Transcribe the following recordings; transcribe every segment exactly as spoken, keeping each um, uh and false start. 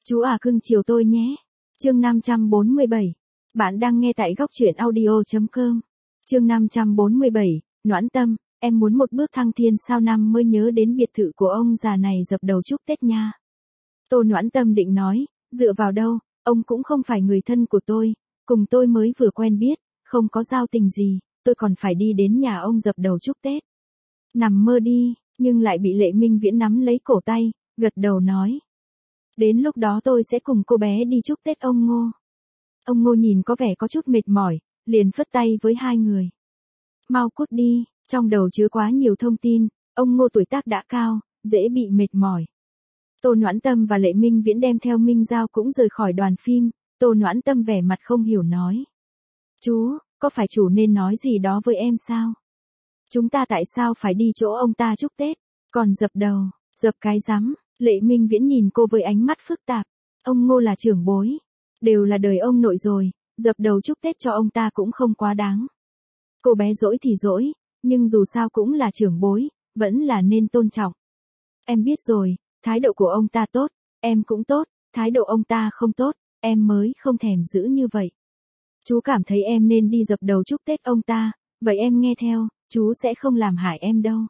Chú à cưng chiều tôi nhé. Chương năm trăm bốn mươi bảy. Bạn đang nghe tại góc truyện audio.com. Chương năm trăm bốn mươi bảy, Noãn Tâm, em muốn một bước thăng thiên sao năm mới nhớ đến biệt thự của ông già này dập đầu chúc Tết nha. Tô Noãn Tâm định nói, dựa vào đâu, ông cũng không phải người thân của tôi, cùng tôi mới vừa quen biết, không có giao tình gì, tôi còn phải đi đến nhà ông dập đầu chúc Tết. Nằm mơ đi, nhưng lại bị Lệ Minh Viễn nắm lấy cổ tay, gật đầu nói. Đến lúc đó tôi sẽ cùng cô bé đi chúc Tết ông Ngô. Ông Ngô nhìn có vẻ có chút mệt mỏi, liền phất tay với hai người. Mau cút đi, trong đầu chứa quá nhiều thông tin, ông Ngô tuổi tác đã cao, dễ bị mệt mỏi. Tô Noãn Tâm và Lệ Minh Viễn đem theo Minh Giao cũng rời khỏi đoàn phim, Tô Noãn Tâm vẻ mặt không hiểu nói. Chú, có phải chủ nên nói gì đó với em sao? Chúng ta tại sao phải đi chỗ ông ta chúc Tết, còn dập đầu, dập cái rắm? Lệ Minh Viễn nhìn cô với ánh mắt phức tạp. Ông Ngô là trưởng bối, đều là đời ông nội rồi, dập đầu chúc Tết cho ông ta cũng không quá đáng. Cô bé dỗi thì dỗi, nhưng dù sao cũng là trưởng bối, vẫn là nên tôn trọng. Em biết rồi, thái độ của ông ta tốt, em cũng tốt, thái độ ông ta không tốt, em mới không thèm giữ như vậy. Chú cảm thấy em nên đi dập đầu chúc Tết ông ta, vậy em nghe theo, chú sẽ không làm hại em đâu.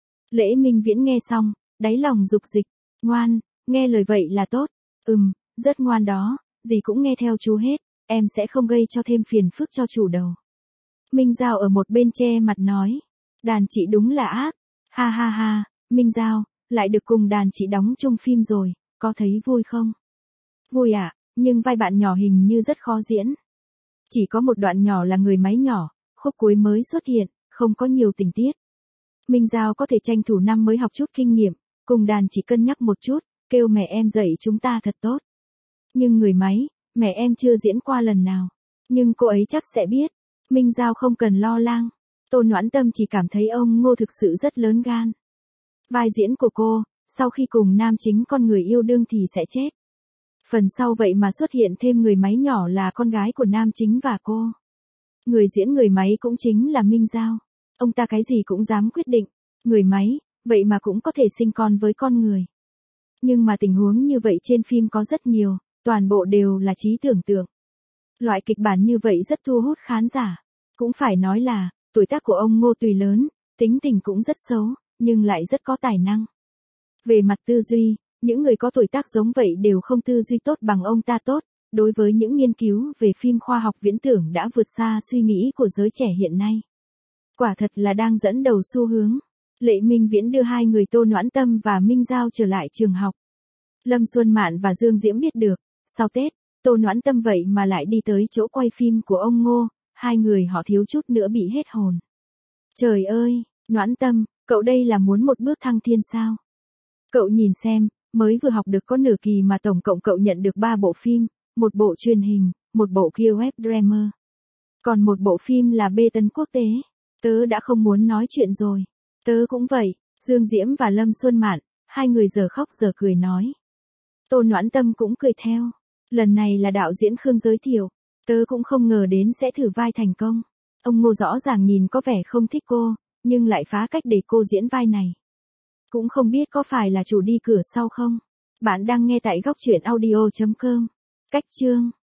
Lễ Minh Viễn nghe xong, đáy lòng dục dịch, ngoan, nghe lời vậy là tốt, ừm, rất ngoan đó, gì cũng nghe theo chú hết, em sẽ không gây cho thêm phiền phức cho chủ đầu. Minh Giao ở một bên che mặt nói, đàn chị đúng là ác, ha ha ha, Minh Giao, lại được cùng đàn chị đóng chung phim rồi, có thấy vui không? Vui ạ, à, nhưng vai bạn nhỏ hình như rất khó diễn. Chỉ có một đoạn nhỏ là người máy nhỏ, khúc cuối mới xuất hiện, không có nhiều tình tiết. Minh Giao có thể tranh thủ năm mới học chút kinh nghiệm, cùng đàn chỉ cân nhắc một chút, kêu mẹ em dạy chúng ta thật tốt. Nhưng người máy, mẹ em chưa diễn qua lần nào. Nhưng cô ấy chắc sẽ biết. Minh Giao không cần lo lắng. Tô Noãn Tâm chỉ cảm thấy ông Ngô thực sự rất lớn gan. Vai diễn của cô, sau khi cùng nam chính con người yêu đương thì sẽ chết. Phần sau vậy mà xuất hiện thêm người máy nhỏ là con gái của nam chính và cô. Người diễn người máy cũng chính là Minh Giao. Ông ta cái gì cũng dám quyết định. Người máy, vậy mà cũng có thể sinh con với con người. Nhưng mà tình huống như vậy trên phim có rất nhiều, toàn bộ đều là trí tưởng tượng. Loại kịch bản như vậy rất thu hút khán giả. Cũng phải nói là, tuổi tác của ông Ngô tuy lớn, tính tình cũng rất xấu, nhưng lại rất có tài năng. Về mặt tư duy, những người có tuổi tác giống vậy đều không tư duy tốt bằng ông ta tốt, đối với những nghiên cứu về phim khoa học viễn tưởng đã vượt xa suy nghĩ của giới trẻ hiện nay. Quả thật là đang dẫn đầu xu hướng. Lệ Minh Viễn đưa hai người Tô Noãn Tâm và Minh Giao trở lại trường học. Lâm Xuân Mạn và Dương Diễm biết được, sau Tết, Tô Noãn Tâm vậy mà lại đi tới chỗ quay phim của ông Ngô, hai người họ thiếu chút nữa bị hết hồn. Trời ơi, Noãn Tâm, cậu đây là muốn một bước thăng thiên sao? Cậu nhìn xem, mới vừa học được có nửa kỳ mà tổng cộng cậu nhận được ba bộ phim, một bộ truyền hình, một bộ kia web drama. Còn một bộ phim là bê tấn quốc tế. Tớ đã không muốn nói chuyện rồi. Tớ cũng vậy, Dương Diễm và Lâm Xuân Mạn, hai người giờ khóc giờ cười nói. Tô Noãn Tâm cũng cười theo. Lần này là đạo diễn Khương giới thiệu. Tớ cũng không ngờ đến sẽ thử vai thành công. Ông Ngô rõ ràng nhìn có vẻ không thích cô, nhưng lại phá cách để cô diễn vai này. Cũng không biết có phải là chủ đi cửa sau không? Bạn đang nghe tại góc truyện audio.com. Cách chương